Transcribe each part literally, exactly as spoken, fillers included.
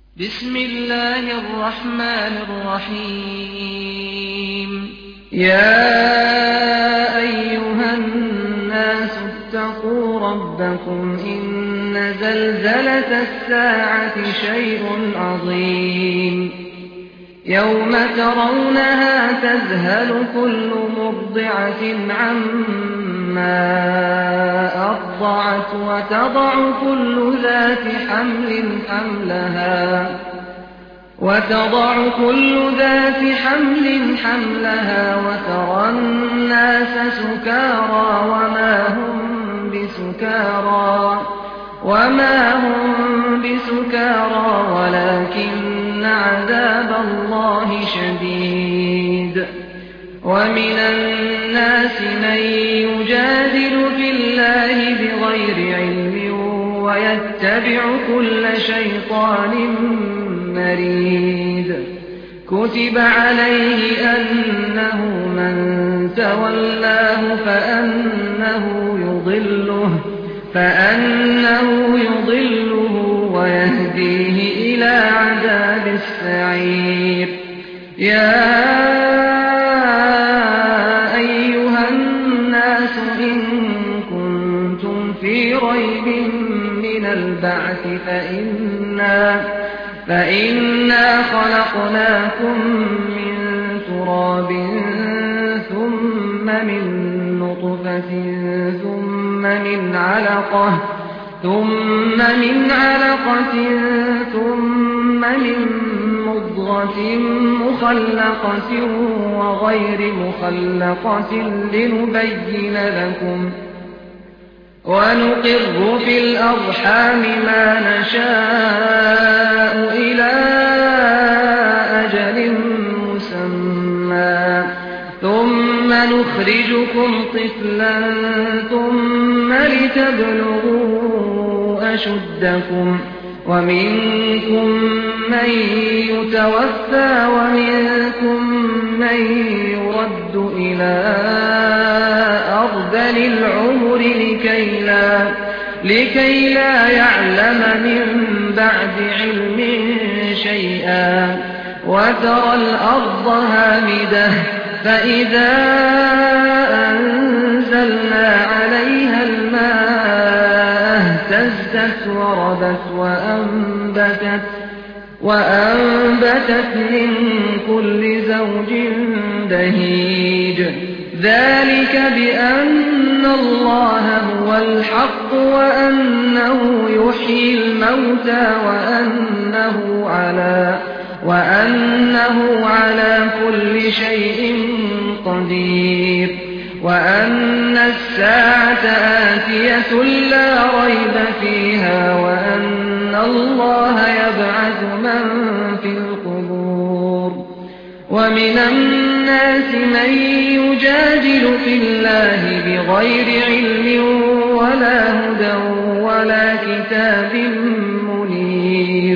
بسم الله الرحمن الرحيم يا أيها الناس اتقوا ربكم إن زلزلة الساعة شيء عظيم يوم ترونها تذهل كل مرضعة عما أرضعت وتضع كل ذات حمل حملها وتضع كل ذات حمل حملها وترى الناس سكارى وما هم بسكارى وما هم بسكارى ولكن عذاب الله شديد ومن الناس من يجادل في الله بغير علم ويتبع كل شيطان مريد كتب عليه أنه من تولاه فأنه يضله فأنه يضله ويهديه إلى عذاب السعير يا أيها الناس إن كنتم في ريب من البعث فإنا فإنا خلقناكم من تراب ثم من نطفة ثم من علقة ثم من علقة ثم من مضغة مخلقة وغير مخلقة لنبين لكم ونقر في الأرحام ما نشاء إلى أجل مسمى ثم نخرجكم طفلا ثم لتبلغوا أشدكم ومنكم من يتوفى ومنكم من يرد إلى أرذل العمر لكي لا, لكي لا يعلم من بعد علم شيئا وترى الأرض هامدة فإذا أنزلنا عليها الماء اهتزت وربت وأنبتت, وأنبتت من كل زوج بهيج ذلك بأن الله هو الحق وأنه يحيي الموتى وأنه على وأنه على كل شيء قدير وأن الساعة آتية لا ريب فيها وأن الله يبعث من في القبور ومن الناس من يجادل في الله بغير علم ولا هدى ولا كتاب منير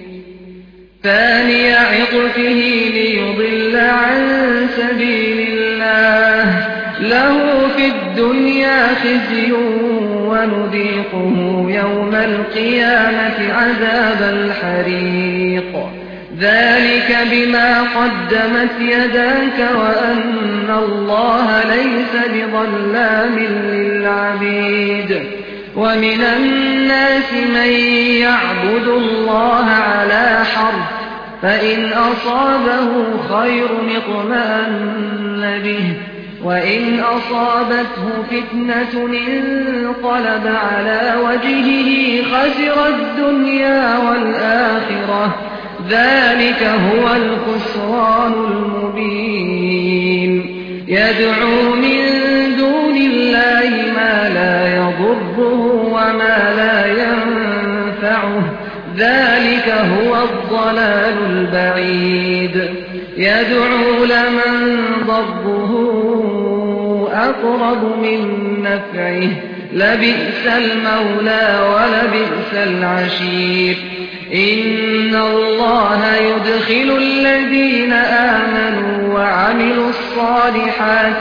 ثاني عطفه ليضل عن سبيل الله له في الدنيا خزي ونذيقه يوم القيامة عذاب الحريق ذلك بما قدمت يداك وأن الله ليس بظلام للعبيد ومن الناس من يعبد الله على حرف فإن أصابه خير اطمأن به وإن أصابته فتنة انقلب على وجهه خسر الدنيا والآخرة ذلك هو الخسران المبين يدعو من دون الله ما لا يضره وما لا ينفعه ذلك هو الضلال البعيد يدعو لمن ضره أقرب من نفعه لبئس المولى ولبئس العشير إن الله يدخل الذين آمنوا وعملوا الصالحات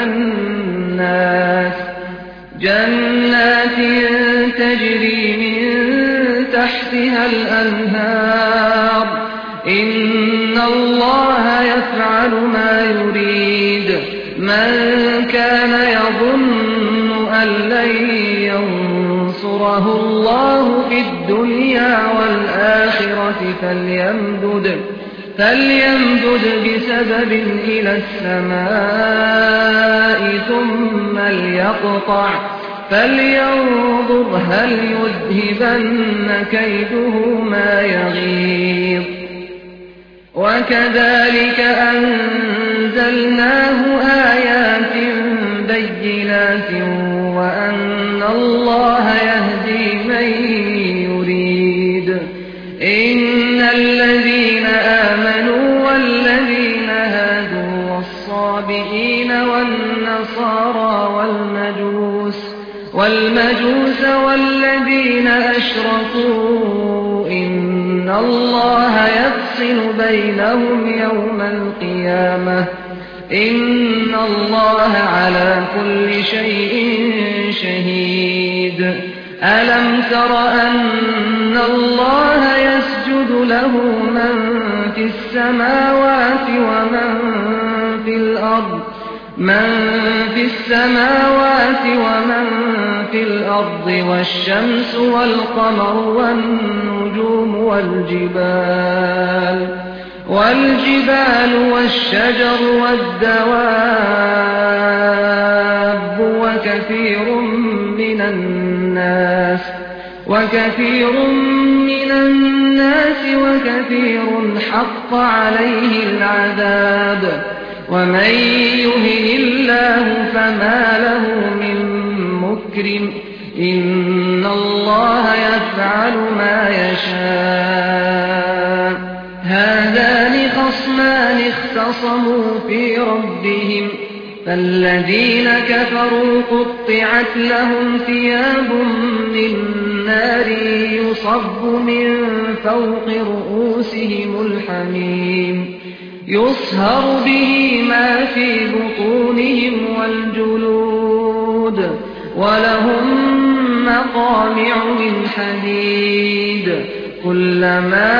جنات جنات تجري من تحتها الأنهار إن الله يفعل ما يريد من كان يظن أن لن ينصره الله في الدنيا والآخرة فليمدد فليمدد بسبب إلى السماء ثم ليقطع فلينظر هل يذهبن كيده ما يغيظ وكذلك أنزلناه آيات بينات وأن الله يهدي من يريد إن الذين آمنوا والذين هادوا والصابئين والنصارى والمجوس والمجوس والذين أشركوا إن الله يفصل بينهم يوم القيامة إن الله على كل شيء شهيد ألم تر أن الله يسجد له من في السماوات ومن في الأرض من في السماوات ومن في الأرض والشمس والقمر والنجوم والجبال والجبال والشجر والدواب وكثير من الناس وكثير من الناس وكثير حق عليه العذاب ومن يهن الله فما له من مكرم إن الله يفعل ما يشاء هذان خصمان اختصموا في ربهم فالذين كفروا قطعت لهم ثياب من نار يصب من فوق رؤوسهم الحميم يصهر به ما في بطونهم والجلود ولهم مقامع من حديد كلما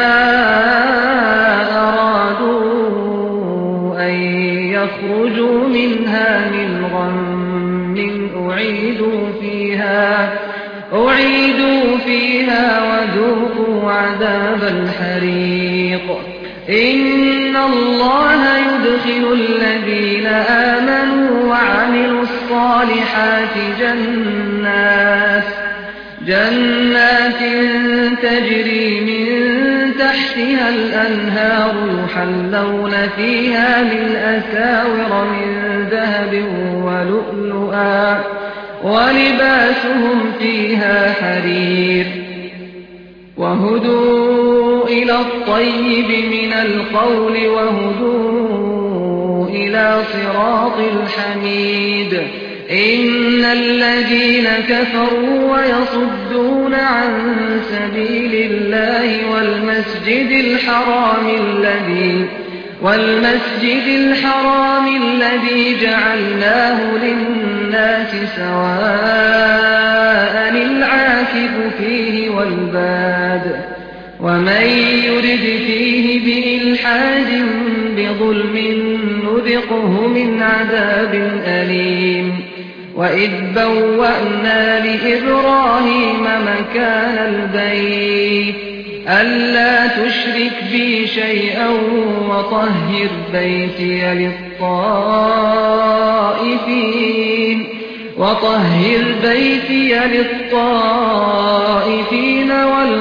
أرادوا أن يخرجوا منها من غم أعيدوا فيها أعيدوا فيها وذوقوا عذاب الحريق إن الله يدخل الذين آمنوا وعملوا الصالحات جنات جنات تجري من تحتها الأنهار يحلون فيها من أساور من ذهب ولؤلؤا ولباسهم فيها حرير وهدوا إلى الطيب من القول وهدوا إلى صراط الحميد إن الذين كفروا ويصدون عن سبيل الله والمسجد الحرام الذي والمسجد الحرام الذي جعلناه للناس سواء العاكف فيه والباد ومن يرد فيه بإلحاد بظلم نذقه من عذاب أليم وإذ بوأنا لإبراهيم مكان البيت ألا تشرك بي شيئا وطهر بيتي للطائفين وطهر بيتي للطائفين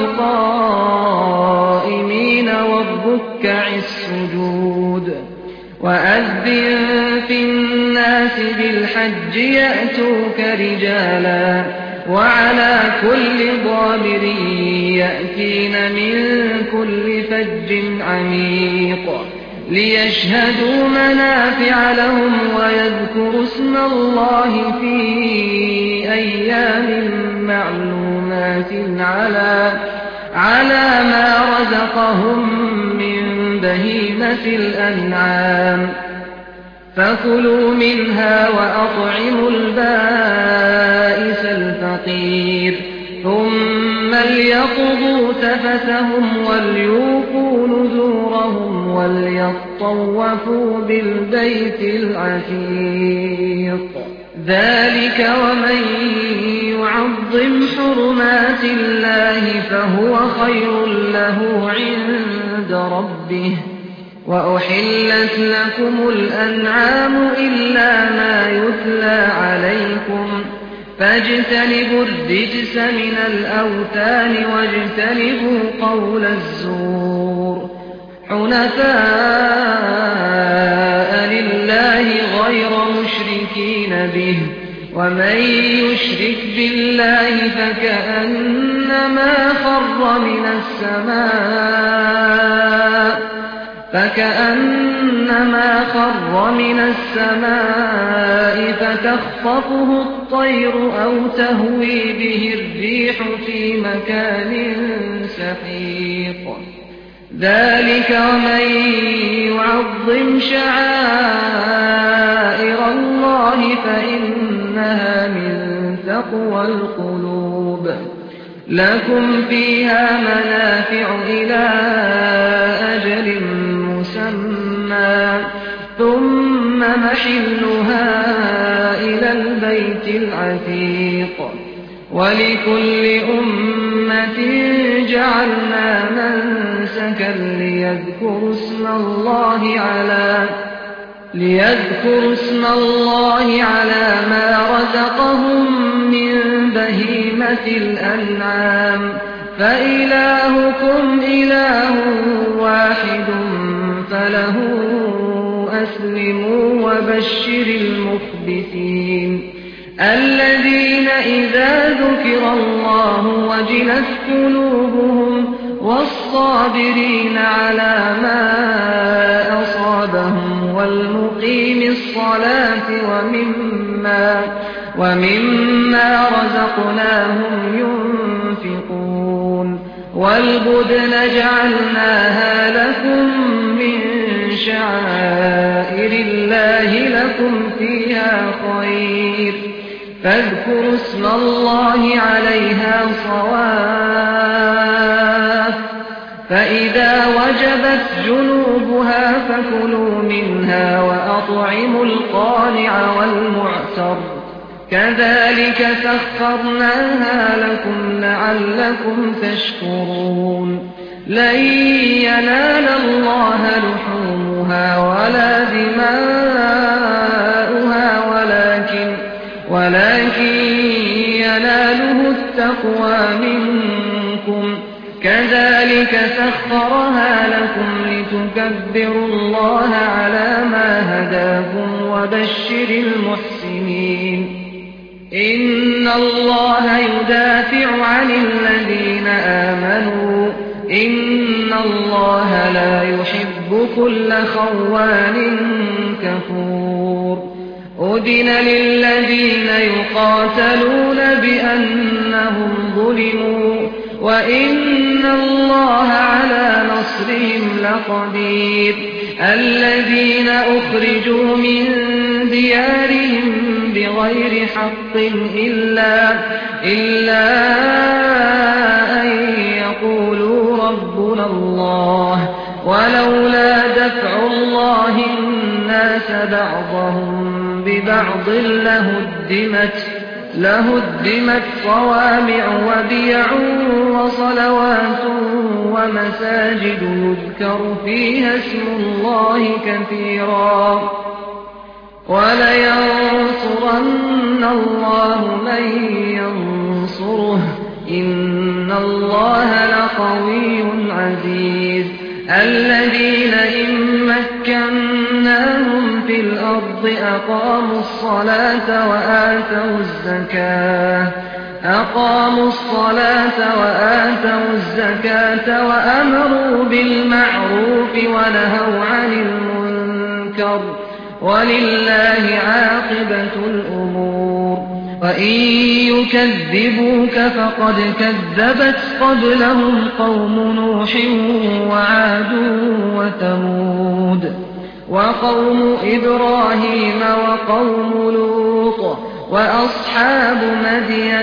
والقائمين والركع السجود وأذن في الناس بالحج يأتوك رجالا وعلى كل ضامر يأتين من كل فج عميق ليشهدوا منافع لهم ويذكروا اسم الله في أيام معلومات على على ما رزقهم من بهيمة الأنعام فكلوا منها وأطعموا البائس الفقير ثم ثم ليقضوا تفثهم وليوفوا نذورهم وليطوفوا بالبيت العتيق ذلك ومن يعظم حرمات الله فهو خير له عند ربه وأحلت لكم الأنعام إلا ما يتلى عليكم فاجتنبوا الرجس من الأوثان واجتنبوا قول الزور حنفاء لله غير مشركين به ومن يشرك بالله فكأنما خر من السماء فكأنما خر من السماء فتخطفه الطير أو تهوي به الريح في مكان سحيق ذلك ومن يعظم شعائر الله فإنها من تقوى القلوب لكم فيها منافع إلى أجل مسمى ثم محلها إلى البيت العتيق ولكل أمة جعلنا منسكا ليذكروا اسم الله على ليذكروا اسم الله على ما رزقهم من بهيمة الأنعام فإلهكم إله واحد فله أسلموا وبشر المخبتين الذين إذا ذكر الله وجلت قلوبهم والصابرين على ما أصابهم والمقيم الصلاة ومما, ومما رزقناهم ينفقون والبدن جعلناها لكم من شعائر الله لكم فيها خير فاذكروا اسم الله عليها صواف فإذا وجبت جنوبها فكلوا منها وأطعموا القانع والمعتر كذلك سخرناها لكم لعلكم تشكرون لن ينال الله لحومها ولا دماؤها ولكن ولكن يناله التقوى منكم كذلك سخرها لكم لتكبروا الله على ما هداكم وبشر المحسنين إن الله يدافع عن الذين آمنوا إن الله لا يحب كل خوان كفور أذن للذين يقاتلون بأنهم ظلموا وإن الله على نصرهم لقدير الذين أخرجوا من ديارهم بغير حق إلا, إلا أن يقولوا ربنا الله ولولا دفع الله الناس بعضهم ببعض لهدمت لهدمت صوامع وبيع وصلوات ومساجد يذكر فيها اسم الله كثيرا ولينصرن الله من ينصره إن الله لقوي عزيز الذين إن مكناهم في الأرض أقاموا الصلاة وآتوا الزكاة أقاموا الصلاة وآتوا الزكاة وأمروا بالمعروف ونهوا عن المنكر ولله عاقبة الأمور وإن يكذبوك فقد كذبت قبلهم قوم نوح وعاد وثمود وقوم إبراهيم وقوم لوط وأصحاب مدين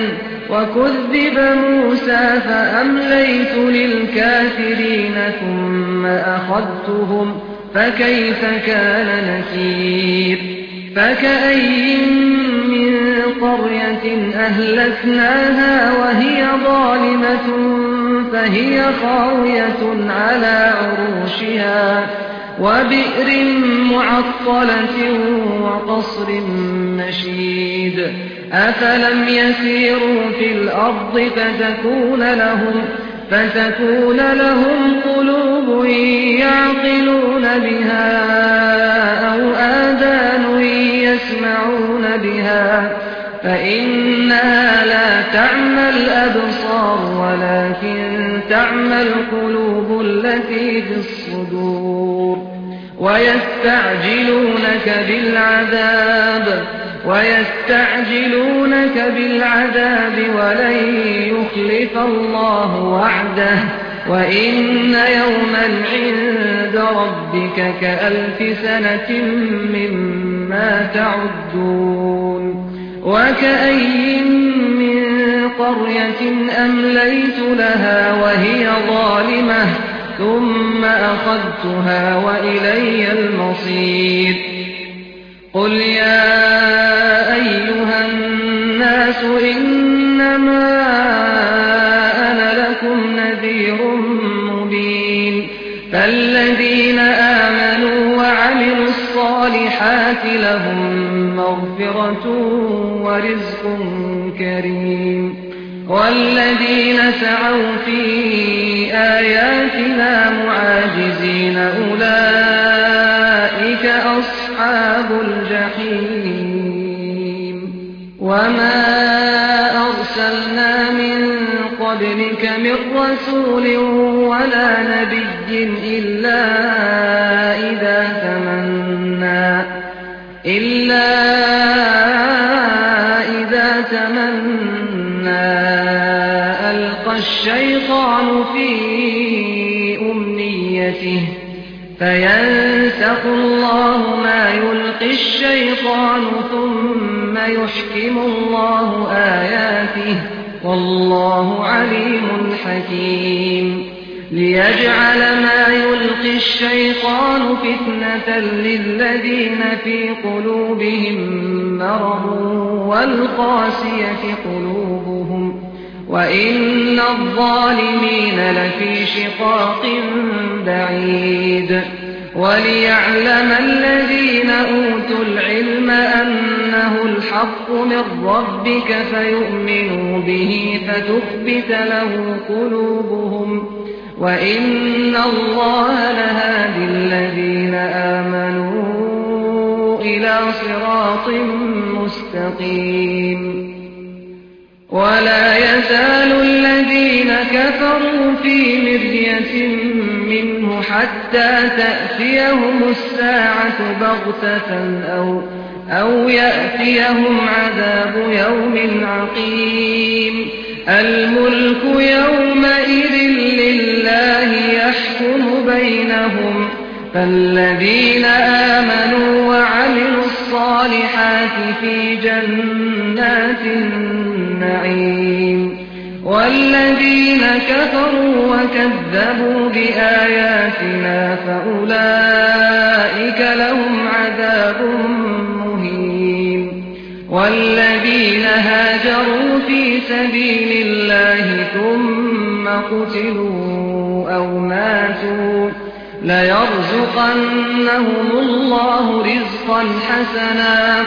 وكذب موسى فأمليت للكافرين ثم أخذتهم فكيف كان نكير فكأي من قرية أهلكناها وهي ظالمة فهي خاوية على عروشها وبئر معطلة وقصر مشيد أفلم يسيروا في الأرض فتكون لهم فتكون لهم قلوب يعقلون بها أو آذان يسمعون بها فإنها لا تعمى الأبصار ولكن تعمى القلوب التي في الصدور ويستعجلونك بالعذاب ويستعجلونك بالعذاب ولن يخلف الله وعده وإن يوما عند ربك كألف سنة مما تعدون وكأي من قرية أمليت لها وهي ظالمة ثم أخذتها وإلي المصير قل يا أيها الناس إنما أنا لكم نذير مبين فالذين آمنوا وعملوا الصالحات لهم مغفرة ورزق كريم والذين سعوا في آياتنا معاجزين أولئك أصحاب الجحيم وما أرسلنا من قبلك من رسول ولا نبي إلا إذا تمنى إلا إذا تمنى ألقى الشيطان في أمنيته فينسخ الله ما يلقي الشيطان ثم يحكم الله آياته والله عليم حكيم ليجعل ما يلقي الشيطان فتنة للذين في قلوبهم مرض والقاسية قلوبهم وإن الظالمين لفي شقاق بعيد وليعلم الذين أوتوا العلم أنه الحق من ربك فيؤمنوا به فتخبت له قلوبهم وإن الله لهادي الذين آمنوا إلى صراط مستقيم ولا يزال الذين كفروا في مرية منه حتى تأتيهم الساعة بغتة أو, أو يأتيهم عذاب يوم عقيم الملك يومئذ لله يحكم بينهم فالذين آمنوا وعملوا الصالحات في جنات النعيم والذين كفروا وكذبوا بآياتنا فأولئك لهم عذاب مهين والذين هاجروا في سبيل الله ثم قتلوا أو ماتوا ليرزقنهم الله رزقا حسنا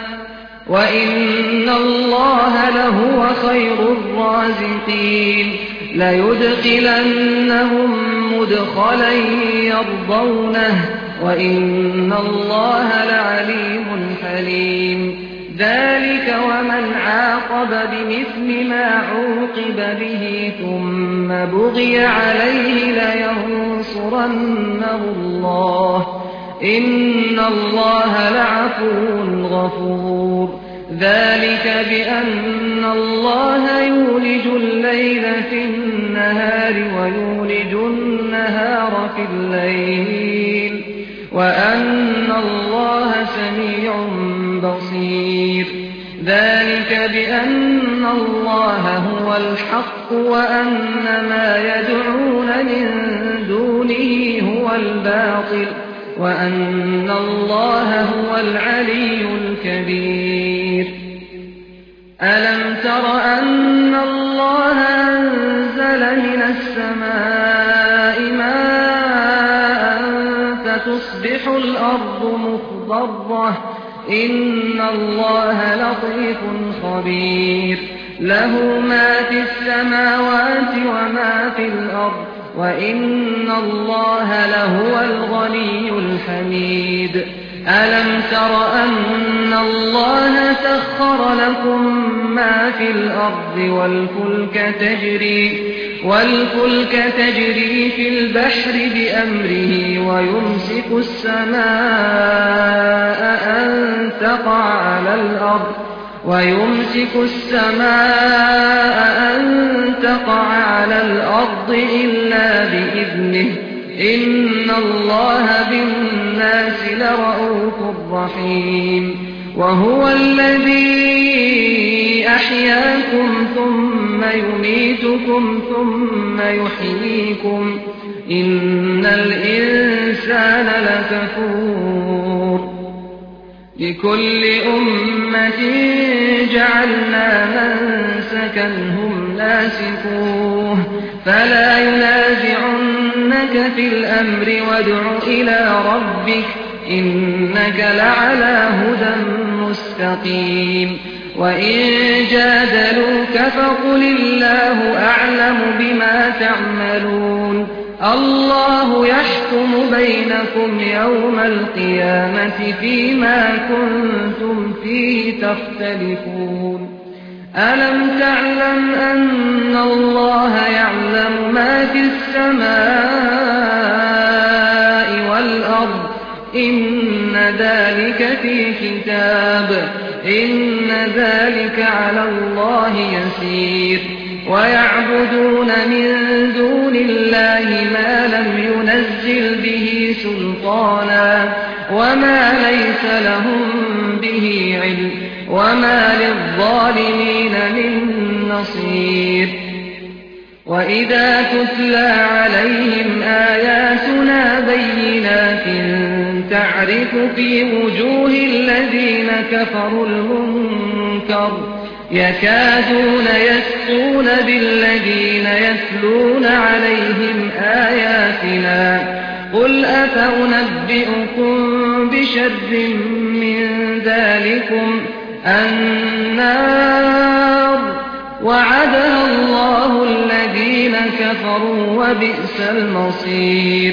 وإن الله لهو خير الرازقين ليدخلنهم مدخلا يرضونه وإن الله لعليم حليم ذلك ومن عاقب بمثل ما عوقب به ثم بغي عليه لينصرنه الله إن الله لعفو غفور ذلك بأن الله يولج الليل في النهار ويولج النهار في الليل وأن الله سميع بصير ذلك بأن اللَّهَ هُوَ الْحَقُّ وَأَنَّ مَا يَدْعُونَ مِن دُونِهِ هُوَ الْبَاطِلُ وَأَنَّ اللَّهَ هُوَ الْعَلِيُّ الْكَبِيرُ أَلَمْ تَرَ أَنَّ اللَّهَ أَنزَلَ مِنَ السَّمَاءِ مَاءً فَتُصْبِحُ الْأَرْضُ مُخْضَرَّةً إِنَّ اللَّهَ لَطِيفٌ خَبِيرٌ لَهُ مَا فِي السَّمَاوَاتِ وَمَا فِي الْأَرْضِ وَإِنَّ اللَّهَ لَهُوَ الْغَنِيُّ الْحَمِيدُ أَلَمْ تَرَ أَنَّ اللَّهَ سَخَّرَ لَكُم مَّا فِي الْأَرْضِ وَالْفُلْكَ تَجْرِي وَالْفُلْكَ تَجْرِي فِي الْبَحْرِ بِأَمْرِهِ وَيُمْسِكُ السَّمَاءَ أَن تَقَعَ عَلَى الْأَرْضِ وَيُمْسِكُ السَّمَاءَ أَن تَقَعَ عَلَى الْأَرْضِ إِلَّا بِإِذْنِهِ إِنَّ اللَّهَ بِالنَّاسِ لَرَءُوفٌ رَّحِيمٌ وَهُوَ الَّذِي أَحْيَاكُمْ ثُمَّ يُمِيتُكُمْ ثُمَّ يُحْيِيكُمْ إِنَّ الْإِنسَانَ لَكَفُورٌ لِكُلِّ أُمَّةٍ جَعَلْنَا مَنسَكًا هُمْ نَاسِكُوهُ فَلَا يُنَازِعُنَّكَ فِي الْأَمْرِ وَادْعُ إِلَىٰ رَبِّكَ إِنَّكَ لَعَلَىٰ هُدًى مُّسْتَقِيمٍ وَإِن جَادَلُوكَ فَقُلِ اللَّهُ أَعْلَمُ بِمَا تَعْمَلُونَ اللَّهُ يَحْكُمُ بَيْنَكُمْ يَوْمَ الْقِيَامَةِ فِيمَا كُنتُمْ فِيهِ تَخْتَلِفُونَ أَلَمْ تَعْلَمْ أَنَّ اللَّهَ يَعْلَمُ مَا فِي السَّمَاءِ وَالْأَرْضِ إِنَّ ذَلِكَ فِي كِتَابٍ إِنَّ ذَلِكَ عَلَى اللَّهِ يَسِيرٌ وَيَعْبُدُونَ مِن دُونِ اللَّهِ مَا لَمْ يُنَزِّلْ بِهِ سُلْطَانًا وَمَا لَيْسَ لَهُم بِهِ عِلْمٌ وَمَا لِلظَّالِمِينَ مِن نَّصِيرٍ وَإِذَا تُتْلَىٰ عَلَيْهِمْ آيَاتُنَا بَيِّنَاتٍ تَعْرِفُ فِي وُجُوهِ الَّذِينَ كَفَرُوا الْمُنكَرَ يَكَادُونَ يَسْطُونَ بِالَّذِينَ يَتْلُونَ عَلَيْهِمْ آيَاتِنَا قُلْ أَفَأُنَبِّئُكُم بِشَرٍّ مِّن ذَٰلِكُمْ النَّارُ وَعَدَهَا اللَّهُ الَّذِينَ كَفَرُوا وَبِئْسَ الْمَصِيرُ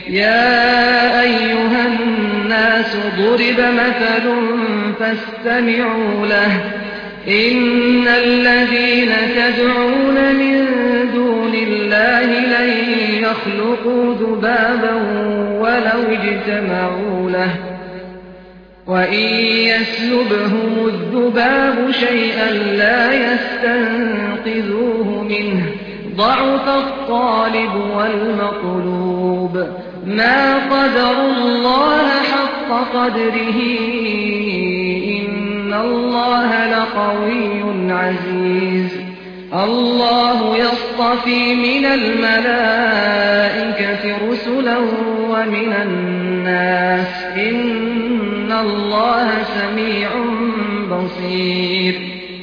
يَا أَيُّهَا النَّاسُ ضُرِبَ مَثَلٌ فَاسْتَمِعُوا لَهُ إِنَّ الَّذِينَ تَدْعُونَ مِن دُونِ اللَّهِ لَن يَخْلُقُوا ذُبَابًا وَلَوِ اجْتَمَعُوا لَهُ وَإِن يَسْلُبْهُمُ الذُّبَابُ شَيْئًا لَّا يَسْتَنقِذُوهُ مِنْهُ ضَعُفَ الطَّالِبُ وَالْمَطْلُوبُ مَا قَدَرُوا اللَّهَ حَقَّ قَدْرِهِ إِنَّ اللَّهَ لَقَوِيٌّ عَزِيزٌ اللَّهُ يَصْطَفِي مِنَ الْمَلَائِكَةِ رُسُلًا وَمِنَ النَّاسِ ۚ إِنَّ اللَّهَ سَمِيعٌ بَصِيرٌ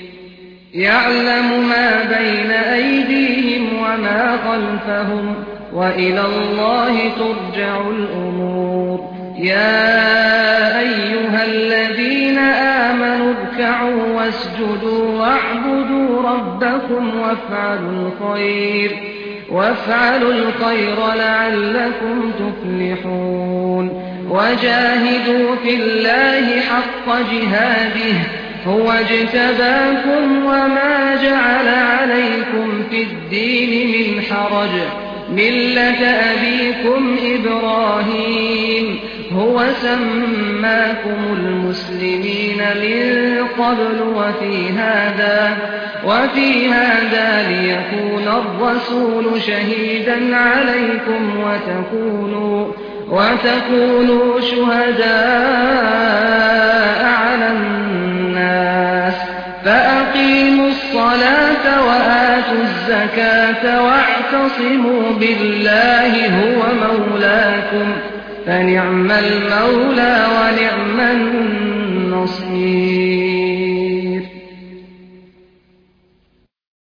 يَعْلَمُ مَا بَيْنَ أَيْدِيهِمْ وَمَا خَلْفَهُمْ وَإِلَى اللَّهِ تُرْجَعُ الْأُمُورُ يَا أَيُّهَا الَّذِينَ آمَنُوا ارْكَعُوا وَاسْجُدُوا وَاعْبُدُوا رَبَّكُمْ وَافْعَلُوا الْخَيْرَ وَافْعَلُوا الْخَيْرَ لَعَلَّكُمْ تُفْلِحُونَ وَجَاهِدُوا فِي اللَّهِ حَقَّ جِهَادِهِ هُوَ اجْتَبَاكُمْ وَمَا جَعَلَ عَلَيْكُمْ فِي الدِّينِ مِنْ حَرَجٍ مِّلَّةَ أَبِيكُمْ إِبْرَاهِيمَ هُوَ سَمَّاكُمُ الْمُسْلِمِينَ مِن قَبْلُ وَفِي هَٰذَا وَفِي هَٰذَا لِيَكُونَ الرَّسُولُ شَهِيدًا عَلَيْكُمْ وَتَكُونُوا وَتَكُونُوا شُهَدَاءَ عَلَى النَّاسِ فَأَقِيمُوا الصَّلَاةَ وآتوا الزكاة واعتصموا بالله هو مولاكم فنعم المولى ونعم النصير.